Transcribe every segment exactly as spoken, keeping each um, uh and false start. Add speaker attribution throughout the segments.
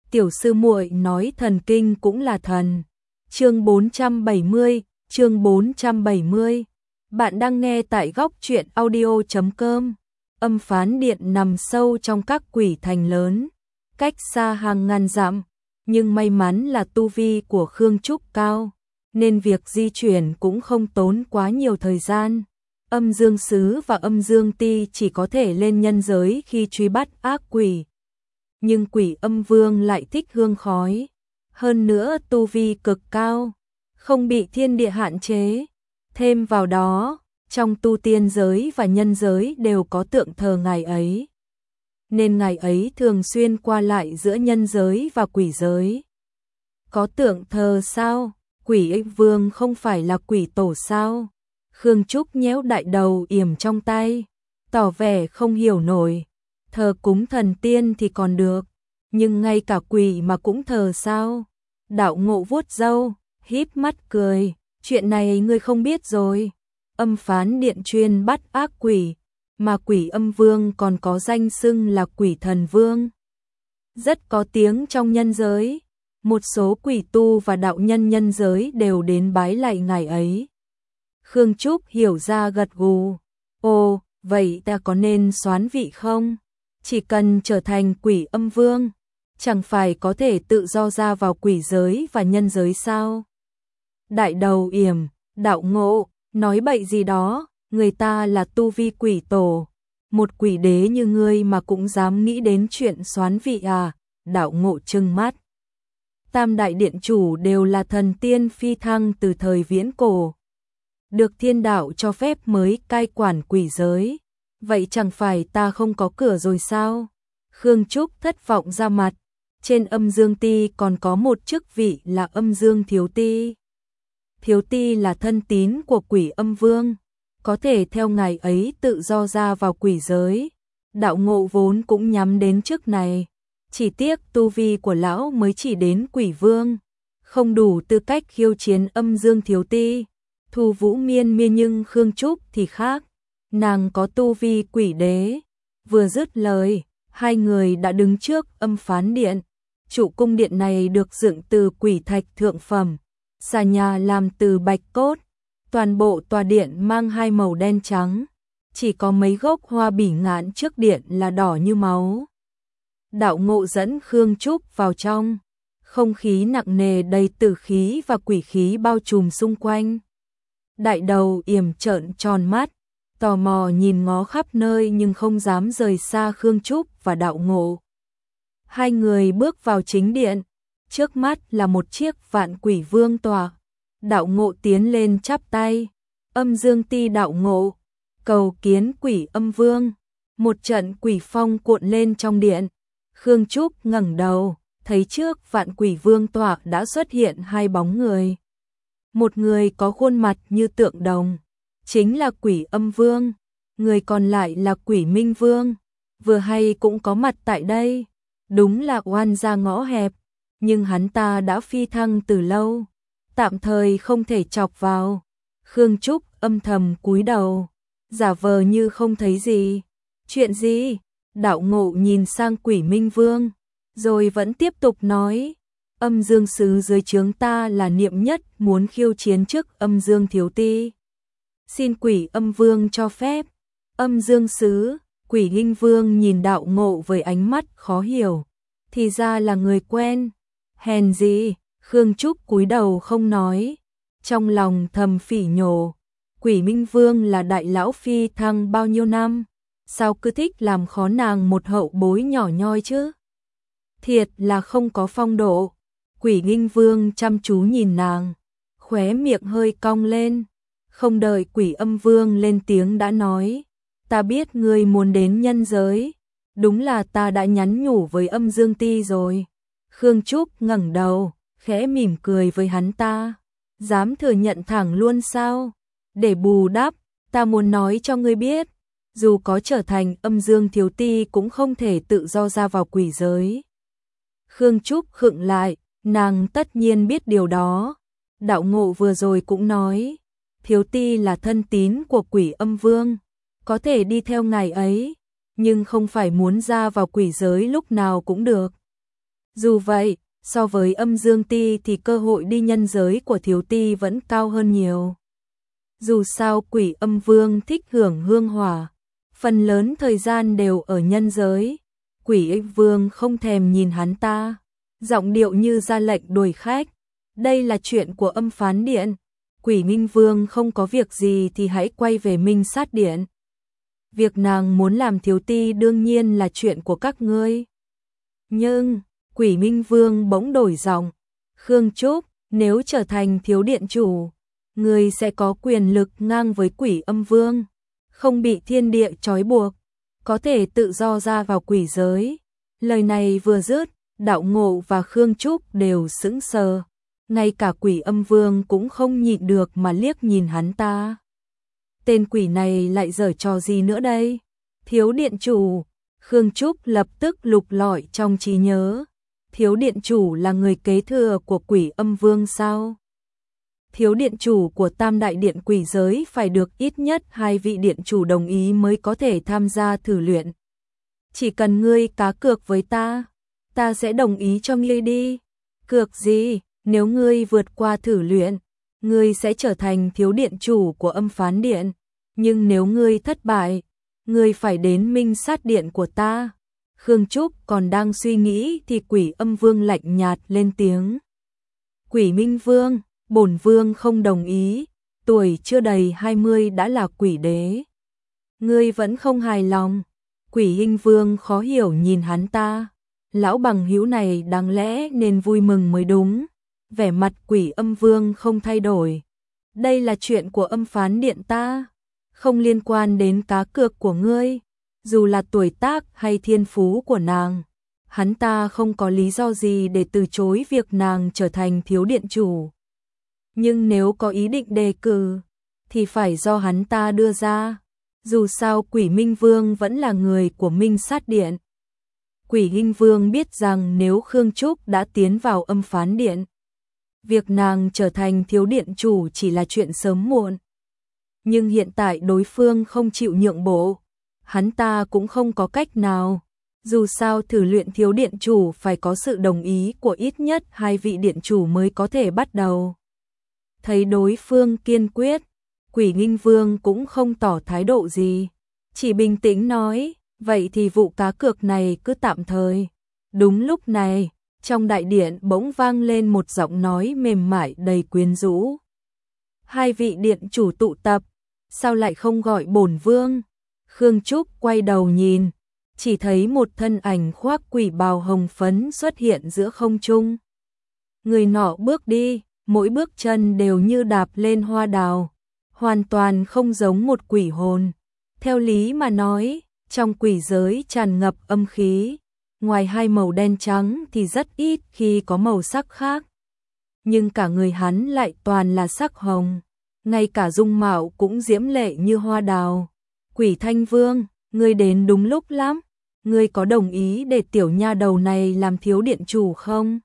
Speaker 1: tiểu sư muội nói thần kinh cũng là thần. Chương bốn trăm bảy mươi, chương bốn trăm bảy mươi. Bạn đang nghe tại góc truyện audio chấm com. Âm Phán Điện nằm sâu trong các quỷ thành lớn, cách xa hàng ngàn dặm, nhưng may mắn là tu vi của Khương Trúc cao, nên việc di chuyển cũng không tốn quá nhiều thời gian. Âm Dương Sứ và Âm Dương Ti chỉ có thể lên nhân giới khi truy bắt ác quỷ. Nhưng Quỷ Âm Vương lại thích hương khói, hơn nữa tu vi cực cao, không bị thiên địa hạn chế. Thêm vào đó, trong tu tiên giới và nhân giới đều có tượng thờ ngài ấy, nên ngài ấy thường xuyên qua lại giữa nhân giới và quỷ giới. Có tượng thờ sao? Quỷ Âm Vương không phải là quỷ tổ sao? Khương Trúc nhéo đại đầu yểm trong tay, tỏ vẻ không hiểu nổi. Thờ cúng thần tiên thì còn được, nhưng ngay cả quỷ mà cũng thờ sao? Đạo Ngộ vuốt râu, híp mắt cười, chuyện này ngươi không biết rồi. Âm Phán Điện chuyên bắt ác quỷ, mà Quỷ Âm Vương còn có danh xưng là Quỷ Thần Vương, rất có tiếng trong nhân giới. Một số quỷ tu và đạo nhân nhân giới đều đến bái lạy ngài ấy. Khương Trúc hiểu ra gật gù. Ồ, vậy ta có nên soán vị không? Chỉ cần trở thành Quỷ Âm Vương, chẳng phải có thể tự do ra vào quỷ giới và nhân giới sao? Đại đầu yểm, Đạo Ngộ, nói bậy gì đó, người ta là tu vi quỷ tổ. Một quỷ đế như ngươi mà cũng dám nghĩ đến chuyện soán vị à? Đạo Ngộ trừng mắt. Tam đại điện chủ đều là thần tiên phi thăng từ thời viễn cổ, được thiên đạo cho phép mới cai quản quỷ giới. Vậy chẳng phải ta không có cửa rồi sao? Khương Trúc thất vọng ra mặt. Trên Âm Dương Ti còn có một chức vị là Âm Dương Thiếu Ti. Thiếu Ti là thân tín của Quỷ Âm Vương, có thể theo ngài ấy tự do ra vào quỷ giới. Đạo Ngộ vốn cũng nhắm đến chức này, chỉ tiếc tu vi của lão mới chỉ đến Quỷ Vương, không đủ tư cách khiêu chiến Âm Dương Thiếu Ti. Thu Vũ miên miên nhưng Khương Trúc thì khác, nàng có tu vi quỷ đế. Vừa dứt lời, hai người đã đứng trước Âm Phán Điện. Trụ cung điện này được dựng từ quỷ thạch thượng phẩm, xà nhà làm từ bạch cốt. Toàn bộ tòa điện mang hai màu đen trắng, chỉ có mấy gốc hoa bỉ ngạn trước điện là đỏ như máu. Đạo Ngộ dẫn Khương Trúc vào trong, không khí nặng nề đầy tử khí và quỷ khí bao trùm xung quanh. Đại đầu yểm trợn tròn mắt, tò mò nhìn ngó khắp nơi nhưng không dám rời xa Khương Trúc và Đạo Ngộ. Hai người bước vào chính điện, trước mắt là một chiếc vạn quỷ vương tọa. Đạo Ngộ tiến lên chắp tay. Âm Dương Ti Đạo Ngộ, cầu kiến Quỷ Âm Vương. Một trận quỷ phong cuộn lên trong điện. Khương Trúc ngẩng đầu, thấy trước vạn quỷ vương tọa đã xuất hiện hai bóng người. Một người có khuôn mặt như tượng đồng, chính là Quỷ Âm Vương. Người còn lại là Quỷ Minh Vương, vừa hay cũng có mặt tại đây. Đúng là oan gia ngõ hẹp, nhưng hắn ta đã phi thăng từ lâu, tạm thời không thể chọc vào. Khương Trúc âm thầm cúi đầu, giả vờ như không thấy gì. Chuyện gì? Đạo Ngộ nhìn sang Quỷ Minh Vương, rồi vẫn tiếp tục nói. Âm Dương Sứ dưới trướng ta là Niệm Nhất muốn khiêu chiến trước Âm Dương Thiếu Ti, xin Quỷ Âm Vương cho phép. Âm Dương Sứ, Quỷ Linh Vương nhìn Đạo Ngộ với ánh mắt khó hiểu, thì ra là người quen. Hèn gì? Khương Trúc cúi đầu không nói, trong lòng thầm phỉ nhổ. Quỷ Minh Vương là đại lão phi thăng bao nhiêu năm, sao cứ thích làm khó nàng một hậu bối nhỏ nhoi chứ? Thiệt là không có phong độ. Quỷ Linh Vương chăm chú nhìn nàng, khóe miệng hơi cong lên. Không đợi Quỷ Âm Vương lên tiếng đã nói, ta biết ngươi muốn đến nhân giới, đúng là ta đã nhắn nhủ với Âm Dương Ti rồi. Khương Trúc ngẩng đầu, khẽ mỉm cười với hắn ta. Dám thừa nhận thẳng luôn sao? Để bù đắp, ta muốn nói cho ngươi biết, dù có trở thành Âm Dương Thiếu Ti cũng không thể tự do ra vào quỷ giới. Khương Trúc khựng lại, nàng tất nhiên biết điều đó. Đạo Ngộ vừa rồi cũng nói, Thiếu Ti là thân tín của Quỷ Âm Vương, có thể đi theo ngài ấy, nhưng không phải muốn ra vào quỷ giới lúc nào cũng được. Dù vậy, so với âm dương ti thì cơ hội đi nhân giới của thiếu ti vẫn cao hơn nhiều. Dù sao quỷ âm vương thích hưởng hương hỏa, phần lớn thời gian đều ở nhân giới. Quỷ ích vương không thèm nhìn hắn ta, giọng điệu như ra lệnh đuổi khách. Đây là chuyện của âm phán điện. Quỷ Minh Vương không có việc gì thì hãy quay về Minh Sát Điện. Việc nàng muốn làm thiếu ti đương nhiên là chuyện của các ngươi. Nhưng, Quỷ Minh Vương bỗng đổi giọng. Khương Trúc, nếu trở thành thiếu điện chủ, ngươi sẽ có quyền lực ngang với Quỷ Âm Vương, không bị thiên địa trói buộc, có thể tự do ra vào quỷ giới. Lời này vừa dứt, Đạo Ngộ và Khương Trúc đều sững sờ. Ngay cả Quỷ Âm Vương cũng không nhịn được mà liếc nhìn hắn ta. Tên quỷ này lại giở trò gì nữa đây? Thiếu điện chủ, Khương Trúc lập tức lục lọi trong trí nhớ. Thiếu điện chủ là người kế thừa của Quỷ Âm Vương sao? Thiếu điện chủ của Tam Đại Điện quỷ giới phải được ít nhất hai vị điện chủ đồng ý mới có thể tham gia thử luyện. Chỉ cần ngươi cá cược với ta, ta sẽ đồng ý cho ngươi đi. Cược gì? Nếu ngươi vượt qua thử luyện, ngươi sẽ trở thành thiếu điện chủ của âm phán điện. Nhưng nếu ngươi thất bại, ngươi phải đến Minh Sát Điện của ta. Khương Trúc còn đang suy nghĩ thì Quỷ Âm Vương lạnh nhạt lên tiếng. Quỷ Minh Vương, bổn vương không đồng ý, tuổi chưa đầy hai mươi đã là quỷ đế. Ngươi vẫn không hài lòng. Quỷ Hinh Vương khó hiểu nhìn hắn ta. Lão bằng hữu này đáng lẽ nên vui mừng mới đúng. Vẻ mặt Quỷ Âm Vương không thay đổi. Đây là chuyện của âm phán điện ta, không liên quan đến cá cược của ngươi. Dù là tuổi tác hay thiên phú của nàng, hắn ta không có lý do gì để từ chối việc nàng trở thành thiếu điện chủ. Nhưng nếu có ý định đề cử, thì phải do hắn ta đưa ra. Dù sao Quỷ Minh Vương vẫn là người của Minh Sát Điện. Quỷ Hinh Vương biết rằng nếu Khương Trúc đã tiến vào âm phán điện, việc nàng trở thành thiếu điện chủ chỉ là chuyện sớm muộn. Nhưng hiện tại đối phương không chịu nhượng bộ, hắn ta cũng không có cách nào. Dù sao thử luyện thiếu điện chủ phải có sự đồng ý của ít nhất hai vị điện chủ mới có thể bắt đầu. Thấy đối phương kiên quyết, Quỷ Nghinh Vương cũng không tỏ thái độ gì, chỉ bình tĩnh nói, vậy thì vụ cá cược này cứ tạm thời. Đúng lúc này, trong đại điện bỗng vang lên một giọng nói mềm mại đầy quyến rũ. Hai vị điện chủ tụ tập, sao lại không gọi bổn vương? Khương Trúc quay đầu nhìn, chỉ thấy một thân ảnh khoác quỷ bào hồng phấn xuất hiện giữa không trung. Người nọ bước đi, mỗi bước chân đều như đạp lên hoa đào, hoàn toàn không giống một quỷ hồn. Theo lý mà nói, trong quỷ giới tràn ngập âm khí, ngoài hai màu đen trắng thì rất ít khi có màu sắc khác. Nhưng cả người hắn lại toàn là sắc hồng, ngay cả dung mạo cũng diễm lệ như hoa đào. Quỷ Thanh Vương, ngươi đến đúng lúc lắm, ngươi có đồng ý để tiểu nha đầu này làm thiếu điện chủ không?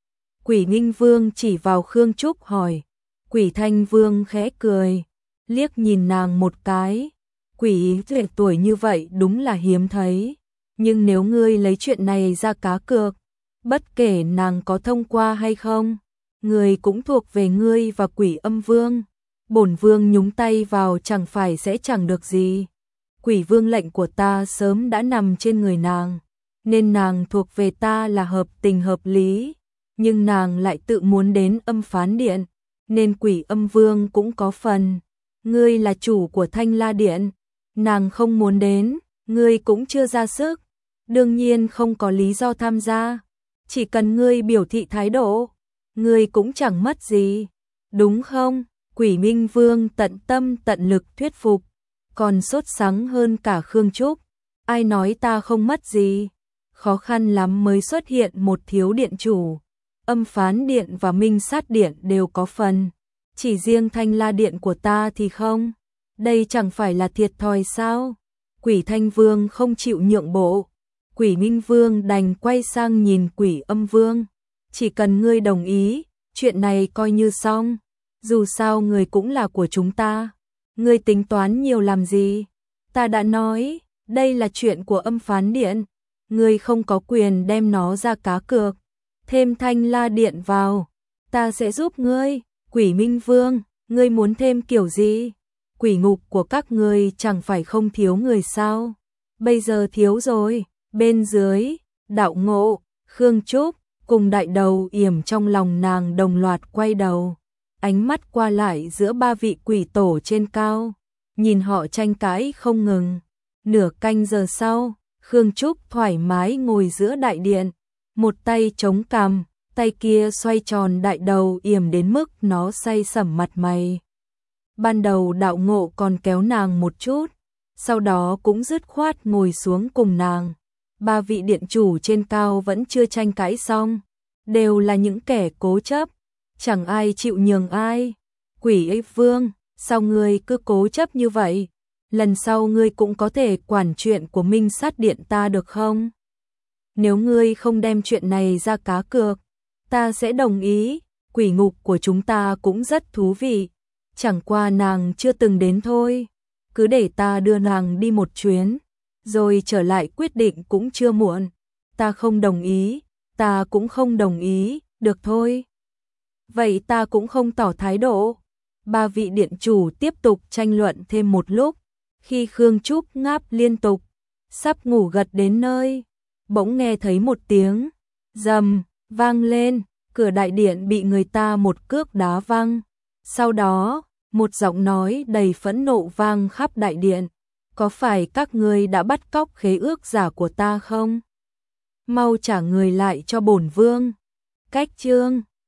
Speaker 1: Quỷ Nghinh Vương chỉ vào Khương Trúc hỏi. Quỷ Thanh Vương khẽ cười, liếc nhìn nàng một cái. Quỷ trẻ tuổi như vậy đúng là hiếm thấy, nhưng nếu ngươi lấy chuyện này ra cá cược, bất kể nàng có thông qua hay không, ngươi cũng thuộc về ngươi và Quỷ Âm Vương. Bổn vương nhúng tay vào chẳng phải sẽ chẳng được gì. Quỷ vương lệnh của ta sớm đã nằm trên người nàng, nên nàng thuộc về ta là hợp tình hợp lý. Nhưng nàng lại tự muốn đến âm phán điện, nên Quỷ Âm Vương cũng có phần. Ngươi là chủ của Thanh La Điện, nàng không muốn đến, ngươi cũng chưa ra sức, đương nhiên không có lý do tham gia. Chỉ cần ngươi biểu thị thái độ, ngươi cũng chẳng mất gì, đúng không? Quỷ Minh Vương tận tâm tận lực thuyết phục, còn sốt sắng hơn cả Khương Trúc. Ai nói ta không mất gì? Khó khăn lắm mới xuất hiện một thiếu điện chủ. Âm phán điện và Minh Sát Điện đều có phần, chỉ riêng Thanh La Điện của ta thì không. Đây chẳng phải là thiệt thòi sao? Quỷ Thanh Vương không chịu nhượng bộ. Quỷ Minh Vương đành quay sang nhìn Quỷ Âm Vương. Chỉ cần ngươi đồng ý, chuyện này coi như xong. Dù sao người cũng là của chúng ta. Ngươi tính toán nhiều làm gì? Ta đã nói, đây là chuyện của âm phán điện. Ngươi không có quyền đem nó ra cá cược. thêm thanh la điện vào, ta sẽ giúp ngươi. Quỷ Minh Vương, ngươi muốn thêm kiểu gì? Quỷ ngục của các ngươi chẳng phải không thiếu người sao? Bây giờ thiếu rồi. Bên dưới, Đạo Ngộ, Khương Trúc cùng Đại Đầu Yểm trong lòng nàng đồng loạt quay đầu, ánh mắt qua lại giữa ba vị quỷ tổ trên cao, nhìn họ tranh cãi không ngừng. Nửa canh giờ sau, Khương Trúc thoải mái ngồi giữa đại điện, một tay chống cằm, tay kia xoay tròn Đại Đầu Yểm đến mức nó say sẩm mặt mày. Ban đầu Đạo Ngộ còn kéo nàng một chút, sau đó cũng dứt khoát ngồi xuống cùng nàng. Ba vị điện chủ trên cao vẫn chưa tranh cãi xong, đều là những kẻ cố chấp, chẳng ai chịu nhường ai. Quỷ ấy Vương, sao ngươi cứ cố chấp như vậy? Lần sau ngươi cũng có thể quản chuyện của Minh Sát Điện ta được không? Nếu ngươi không đem chuyện này ra cá cược, ta sẽ đồng ý. Quỷ ngục của chúng ta cũng rất thú vị, chẳng qua nàng chưa từng đến thôi. Cứ để ta đưa nàng đi một chuyến, rồi trở lại quyết định cũng chưa muộn. Ta không đồng ý, ta cũng không đồng ý, được thôi. Vậy ta cũng không tỏ thái độ. Ba vị điện chủ tiếp tục tranh luận thêm một lúc, khi Khương Trúc ngáp liên tục, sắp ngủ gật đến nơi, bỗng nghe thấy một tiếng rầm vang lên, cửa đại điện bị người ta một cước đá văng. Sau đó, một giọng nói đầy phẫn nộ vang khắp đại điện. Có phải các ngươi đã bắt cóc khế ước giả của ta không? Mau trả người lại cho bổn vương. Cách chương